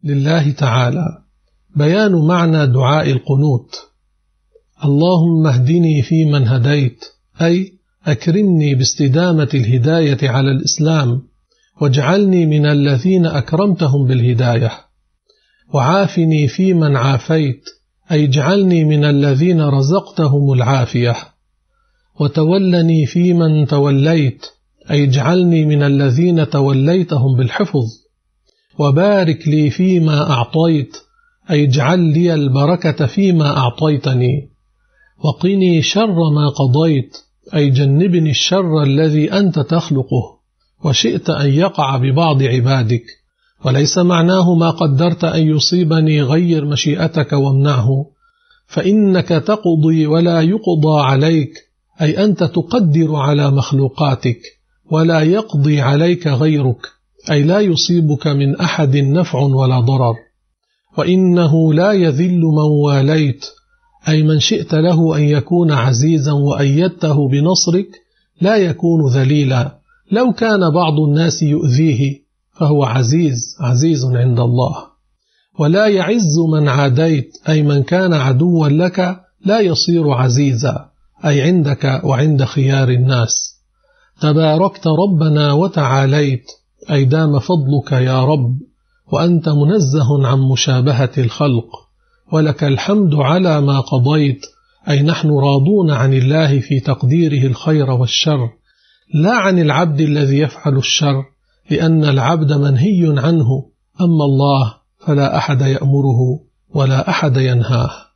لله تعالى. بيان معنى دعاء القنوت: اللهم اهدني فيمن هديت، أي أكرمني باستدامة الهداية على الإسلام، واجعلني من الذين أكرمتهم بالهداية. وعافني فيمن عافيت، أي اجعلني من الذين رزقتهم العافية. وتولني فيمن توليت، أي اجعلني من الذين توليتهم بالحفظ. وبارك لي فيما أعطيت، أي اجعل لي البركة فيما أعطيتني. وقني شر ما قضيت، أي جنبني الشر الذي أنت تخلقه وشئت أن يقع ببعض عبادك، وليس معناه ما قدرت أن يصيبني غير مشيئتك وامنعه، فإنك تقضي ولا يقضى عليك، أي أنت تقدر على مخلوقاتك ولا يقضي عليك غيرك، أي لا يصيبك من أحد نفع ولا ضرر. وإنه لا يذل من واليت، أي من شئت له أن يكون عزيزا وأيدته بنصرك لا يكون ذليلا. لو كان بعض الناس يؤذيه فهو عزيز عند الله. ولا يعز من عاديت، أي من كان عدوا لك لا يصير عزيزا، أي عندك وعند خيار الناس. تباركت ربنا وتعاليت، أي دام فضلك يا رب، وأنت منزه عن مشابهة الخلق. ولك الحمد على ما قضيت، أي نحن راضون عن الله في تقديره الخير والشر، لا عن العبد الذي يفعل الشر، لأن العبد منهي عنه، أما الله فلا أحد يأمره ولا أحد ينهاه.